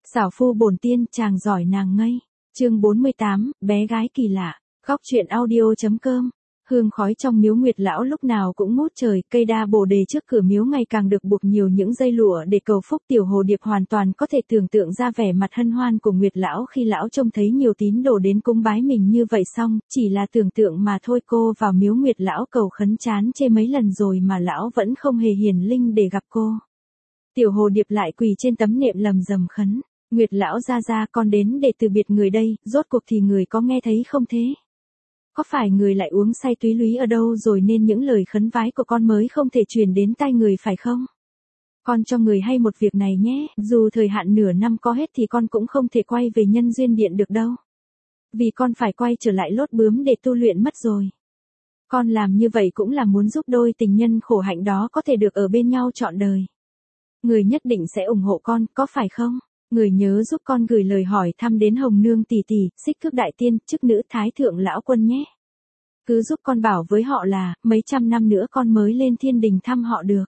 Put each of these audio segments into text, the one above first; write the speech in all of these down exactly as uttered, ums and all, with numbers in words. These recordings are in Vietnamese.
Xảo phu bổn tiên, chàng giỏi nàng ngây. Chương bốn mươi tám, bé gái kỳ lạ. Góc truyện audio.com. Hương khói trong miếu Nguyệt lão lúc nào cũng ngút trời, cây đa bồ đề trước cửa miếu ngày càng được buộc nhiều những dây lụa để cầu phúc. Tiểu hồ điệp hoàn toàn có thể tưởng tượng ra vẻ mặt hân hoan của Nguyệt lão khi lão trông thấy nhiều tín đồ đến cúng bái mình như vậy. Xong, chỉ là tưởng tượng mà thôi. Cô vào miếu Nguyệt lão cầu khấn chán chê mấy lần rồi mà lão vẫn không hề hiển linh để gặp cô. Tiểu hồ điệp lại quỳ trên tấm nệm lầm rầm khấn: Nguyệt lão gia gia, con đến để từ biệt người đây, rốt cuộc thì người có nghe thấy không thế? Có phải người lại uống say túy lúy ở đâu rồi nên những lời khấn vái của con mới không thể truyền đến tai người phải không? Con cho người hay một việc này nhé, dù thời hạn nửa năm có hết thì con cũng không thể quay về nhân duyên điện được đâu. Vì con phải quay trở lại lốt bướm để tu luyện mất rồi. Con làm như vậy cũng là muốn giúp đôi tình nhân khổ hạnh đó có thể được ở bên nhau trọn đời. Người nhất định sẽ ủng hộ con, có phải không? Người nhớ giúp con gửi lời hỏi thăm đến Hồng Nương tỷ tỷ, Xích Thước đại tiên, chức nữ Thái thượng lão quân nhé. Cứ giúp con bảo với họ là, mấy trăm năm nữa con mới lên thiên đình thăm họ được.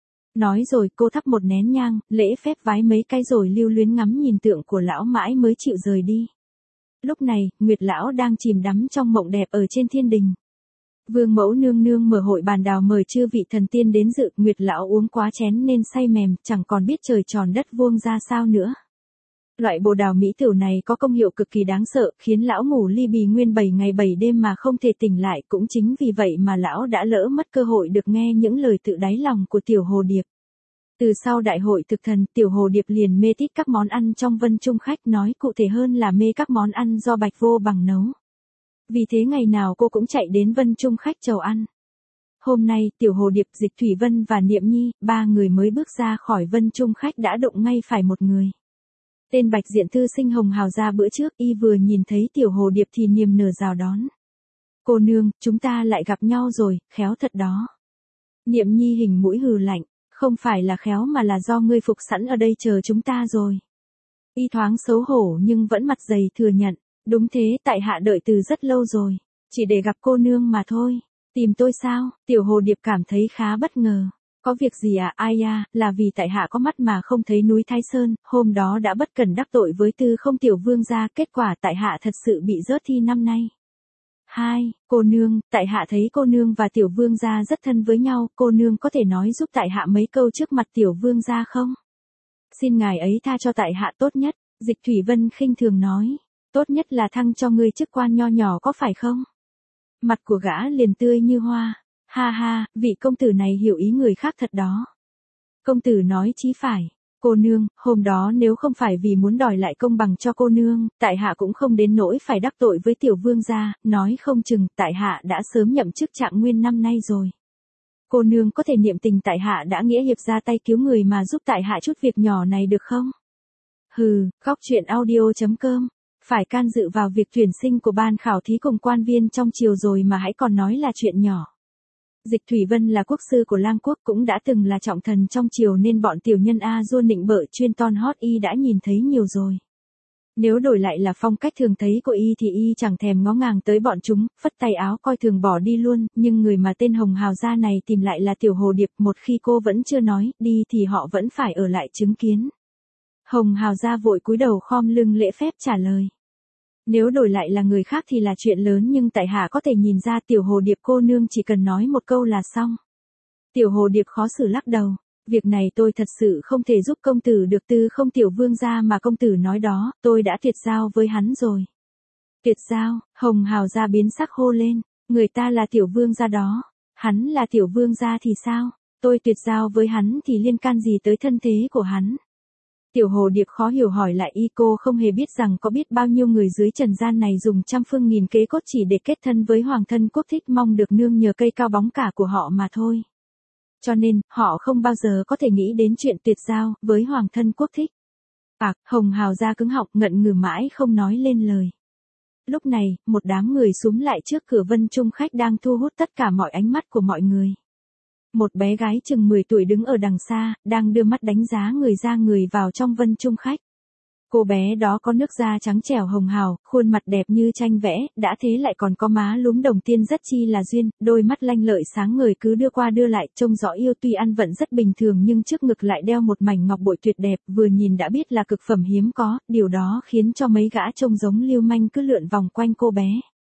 Nói rồi cô thắp một nén nhang, lễ phép vái mấy cái rồi lưu luyến ngắm nhìn tượng của lão mãi mới chịu rời đi. Lúc này, Nguyệt lão đang chìm đắm trong mộng đẹp ở trên thiên đình. Vương mẫu nương nương mở hội bàn đào mời chư vị thần tiên đến dự. Nguyệt lão uống quá chén nên say mềm, chẳng còn biết trời tròn đất vuông ra sao nữa. Loại bồ đào mỹ tửu này có công hiệu cực kỳ đáng sợ, khiến lão ngủ ly bì nguyên bảy ngày bảy đêm mà không thể tỉnh lại. Cũng chính vì vậy mà lão đã lỡ mất cơ hội được nghe những lời tự đáy lòng của tiểu hồ điệp. Từ sau đại hội thực thần, tiểu hồ điệp liền mê tít các món ăn trong Vân Trung Khách, nói cụ thể hơn là mê các món ăn do Bạch Vô Bằng nấu. Vì thế ngày nào cô cũng chạy đến Vân Trung Khách chầu ăn. Hôm nay, tiểu hồ điệp, Dịch Thủy Vân và Niệm Nhi, ba người mới bước ra khỏi Vân Trung Khách đã đụng ngay phải một người. Tên Bạch Diện thư sinh Hồng Hào ra bữa trước, y vừa nhìn thấy tiểu hồ điệp thì niềm nở rào đón. Cô nương, chúng ta lại gặp nhau rồi, khéo thật đó. Niệm Nhi hình mũi hừ lạnh, không phải là khéo mà là do ngươi phục sẵn ở đây chờ chúng ta rồi. Y thoáng xấu hổ nhưng vẫn mặt dày thừa nhận, đúng thế, tại hạ đợi từ rất lâu rồi, chỉ để gặp cô nương mà thôi. Tìm tôi sao? Tiểu hồ điệp cảm thấy khá bất ngờ. Có việc gì à? Ai à, là vì tại hạ có mắt mà không thấy núi Thái Sơn, hôm đó đã bất cẩn đắc tội với Tư Không tiểu vương gia, kết quả tại hạ thật sự bị rớt thi năm nay. Hai, cô nương, tại hạ thấy cô nương và tiểu vương gia rất thân với nhau, cô nương có thể nói giúp tại hạ mấy câu trước mặt tiểu vương gia không? Xin ngài ấy tha cho tại hạ tốt nhất, Dịch Thủy Vân khinh thường nói, tốt nhất là thăng cho ngươi chức quan nho nhỏ có phải không? Mặt của gã liền tươi như hoa. Ha ha, vị công tử này hiểu ý người khác thật đó. Công tử nói chí phải. Cô nương, hôm đó nếu không phải vì muốn đòi lại công bằng cho cô nương, tại hạ cũng không đến nỗi phải đắc tội với tiểu vương gia, nói không chừng tại hạ đã sớm nhậm chức trạng nguyên năm nay rồi. Cô nương có thể niệm tình tại hạ đã nghĩa hiệp ra tay cứu người mà giúp tại hạ chút việc nhỏ này được không? Hừ, góc truyện audio.com. Phải can dự vào việc tuyển sinh của ban khảo thí cùng quan viên trong triều rồi mà hãy còn nói là chuyện nhỏ. Dịch Thủy Vân là quốc sư của Lang quốc, cũng đã từng là trọng thần trong triều nên bọn tiểu nhân A Dua nịnh bợ chuyên ton hót y đã nhìn thấy nhiều rồi. Nếu đổi lại là phong cách thường thấy của y thì y chẳng thèm ngó ngàng tới bọn chúng, phất tay áo coi thường bỏ đi luôn, nhưng người mà tên Hồng Hào gia này tìm lại là tiểu hồ điệp, một khi cô vẫn chưa nói đi thì họ vẫn phải ở lại chứng kiến. Hồng Hào gia vội cúi đầu khom lưng lễ phép trả lời. Nếu đổi lại là người khác thì là chuyện lớn, nhưng tại hạ có thể nhìn ra tiểu hồ điệp cô nương chỉ cần nói một câu là xong. Tiểu hồ điệp khó xử lắc đầu, việc này tôi thật sự không thể giúp công tử được. Tư Không tiểu vương gia mà công tử nói đó, tôi đã tuyệt giao với hắn rồi. Tuyệt giao? Hồng Hào gia biến sắc hô lên, người ta là tiểu vương gia đó, hắn là tiểu vương gia thì sao? Tôi tuyệt giao với hắn thì liên can gì tới thân thế của hắn? Tiểu hồ điệp khó hiểu hỏi lại y, cô không hề biết rằng có biết bao nhiêu người dưới trần gian này dùng trăm phương nghìn kế cốt chỉ để kết thân với hoàng thân quốc thích, mong được nương nhờ cây cao bóng cả của họ mà thôi. Cho nên, họ không bao giờ có thể nghĩ đến chuyện tuyệt giao với hoàng thân quốc thích. Ạc, Hồng Hào gia cứng họng ngận ngừ mãi không nói lên lời. Lúc này, một đám người xúm lại trước cửa Vân Trung Khách đang thu hút tất cả mọi ánh mắt của mọi người. Một bé gái chừng mười tuổi đứng ở đằng xa, đang đưa mắt đánh giá người ra người vào trong Vân Trung Khách. Cô bé đó có nước da trắng trẻo hồng hào, khuôn mặt đẹp như tranh vẽ, đã thế lại còn có má lúm đồng tiền rất chi là duyên, đôi mắt lanh lợi sáng ngời cứ đưa qua đưa lại, trông rõ yêu tuy ăn vận rất bình thường nhưng trước ngực lại đeo một mảnh ngọc bội tuyệt đẹp, vừa nhìn đã biết là cực phẩm hiếm có, điều đó khiến cho mấy gã trông giống lưu manh cứ lượn vòng quanh cô bé.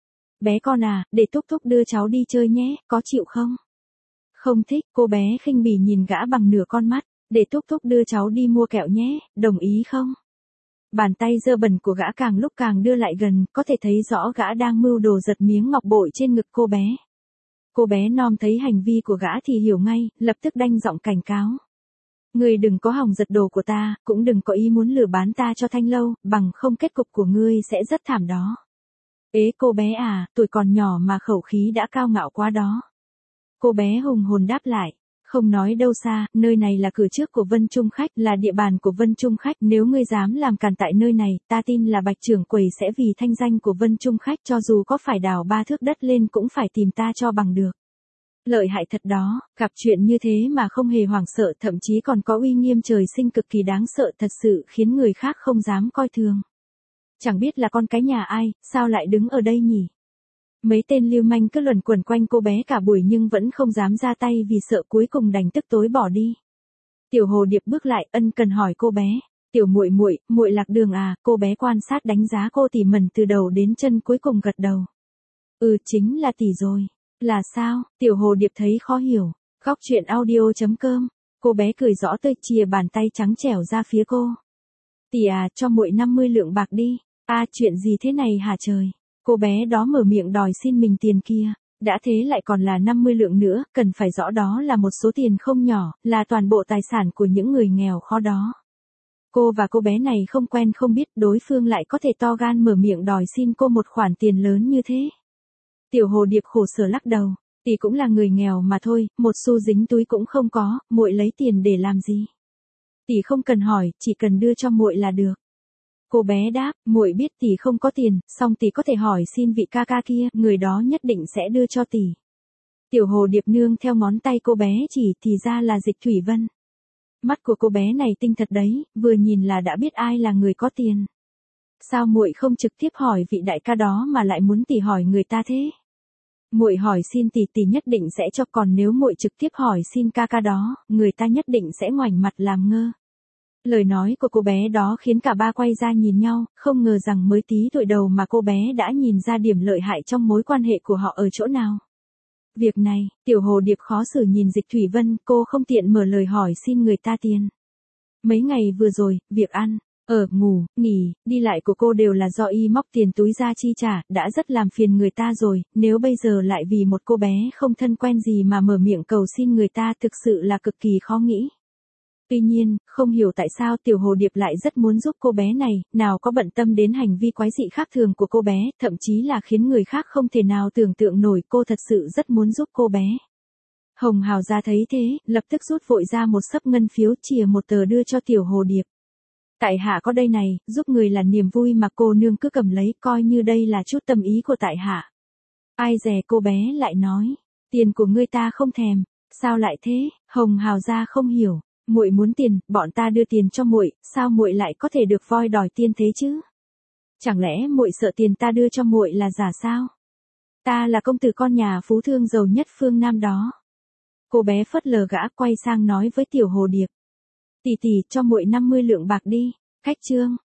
Bé con à, để thúc thúc đưa cháu đi chơi nhé, có chịu không? Không thích, cô bé khinh bỉ nhìn gã bằng nửa con mắt, để thúc thúc đưa cháu đi mua kẹo nhé, đồng ý không? Bàn tay dơ bẩn của gã càng lúc càng đưa lại gần, có thể thấy rõ gã đang mưu đồ giật miếng ngọc bội trên ngực cô bé. Cô bé non thấy hành vi của gã thì hiểu ngay, lập tức đanh giọng cảnh cáo. Ngươi đừng có hòng giật đồ của ta, cũng đừng có ý muốn lừa bán ta cho Thanh Lâu, bằng không kết cục của ngươi sẽ rất thảm đó. Ế cô bé à, tuổi còn nhỏ mà khẩu khí đã cao ngạo quá đó. Cô bé hùng hồn đáp lại. Không nói đâu xa, nơi này là cửa trước của Vân Trung Khách, là địa bàn của Vân Trung Khách, nếu ngươi dám làm càn tại nơi này, ta tin là Bạch trưởng quầy sẽ vì thanh danh của Vân Trung Khách cho dù có phải đào ba thước đất lên cũng phải tìm ta cho bằng được. Lợi hại thật đó, gặp chuyện như thế mà không hề hoảng sợ, thậm chí còn có uy nghiêm trời sinh cực kỳ đáng sợ, thật sự khiến người khác không dám coi thường. Chẳng biết là con cái nhà ai, sao lại đứng ở đây nhỉ? Mấy tên lưu manh cứ luẩn quẩn quanh cô bé cả buổi nhưng vẫn không dám ra tay vì sợ cuối cùng đành tức tối bỏ đi. Tiểu Hồ Điệp bước lại ân cần hỏi cô bé, "Tiểu muội muội, muội lạc đường à?" Cô bé quan sát đánh giá cô tỉ mẩn từ đầu đến chân cuối cùng gật đầu. "Ừ, chính là tỷ rồi." "Là sao?" Tiểu Hồ Điệp thấy khó hiểu. Góc truyện audio chấm com. Cô bé cười rõ tươi chìa bàn tay trắng trẻo ra phía cô. "Tỷ à, cho muội năm mươi lượng bạc đi." "A, chuyện gì thế này hả trời?" Cô bé đó mở miệng đòi xin mình tiền kia, đã thế lại còn là năm mươi lượng nữa, cần phải rõ đó là một số tiền không nhỏ, là toàn bộ tài sản của những người nghèo khó đó. Cô và cô bé này không quen không biết, đối phương lại có thể to gan mở miệng đòi xin cô một khoản tiền lớn như thế. Tiểu Hồ Điệp khổ sở lắc đầu, tỷ cũng là người nghèo mà thôi, một xu dính túi cũng không có, muội lấy tiền để làm gì? Tỷ không cần hỏi, chỉ cần đưa cho muội là được. Cô bé đáp, muội biết tỷ không có tiền, song tỷ có thể hỏi xin vị ca ca kia, người đó nhất định sẽ đưa cho tỷ. Tiểu Hồ Điệp nương theo ngón tay cô bé chỉ thì ra là Dịch Thủy Vân. Mắt của cô bé này tinh thật đấy, vừa nhìn là đã biết ai là người có tiền. Sao muội không trực tiếp hỏi vị đại ca đó mà lại muốn tỷ hỏi người ta thế? Muội hỏi xin tỷ tỷ nhất định sẽ cho, còn nếu muội trực tiếp hỏi xin ca ca đó, người ta nhất định sẽ ngoảnh mặt làm ngơ. Lời nói của cô bé đó khiến cả ba quay ra nhìn nhau, không ngờ rằng mới tí tuổi đầu mà cô bé đã nhìn ra điểm lợi hại trong mối quan hệ của họ ở chỗ nào. Việc này, Tiểu Hồ Điệp khó xử nhìn Dịch Thủy Vân, cô không tiện mở lời hỏi xin người ta tiền. Mấy ngày vừa rồi, việc ăn, ở, ngủ, nghỉ, đi lại của cô đều là do y móc tiền túi ra chi trả, đã rất làm phiền người ta rồi, nếu bây giờ lại vì một cô bé không thân quen gì mà mở miệng cầu xin người ta thực sự là cực kỳ khó nghĩ. Tuy nhiên, không hiểu tại sao Tiểu Hồ Điệp lại rất muốn giúp cô bé này, nào có bận tâm đến hành vi quái dị khác thường của cô bé, thậm chí là khiến người khác không thể nào tưởng tượng nổi, cô thật sự rất muốn giúp cô bé. Hồng Hào ra thấy thế, lập tức rút vội ra một xấp ngân phiếu, chìa một tờ đưa cho Tiểu Hồ Điệp. Tại hạ có đây này, giúp người là niềm vui mà cô nương cứ cầm lấy, coi như đây là chút tâm ý của tại hạ. Ai dè cô bé lại nói, tiền của ngươi ta không thèm, sao lại thế? Hồng Hào ra không hiểu. Muội muốn tiền, bọn ta đưa tiền cho muội, sao muội lại có thể được voi đòi tiên thế chứ? Chẳng lẽ muội sợ tiền ta đưa cho muội là giả sao? Ta là công tử con nhà phú thương giàu nhất phương Nam đó. Cô bé phớt lờ gã, quay sang nói với Tiểu Hồ Điệp. Tỷ tỷ, cho muội năm mươi lượng bạc đi. Khách trương,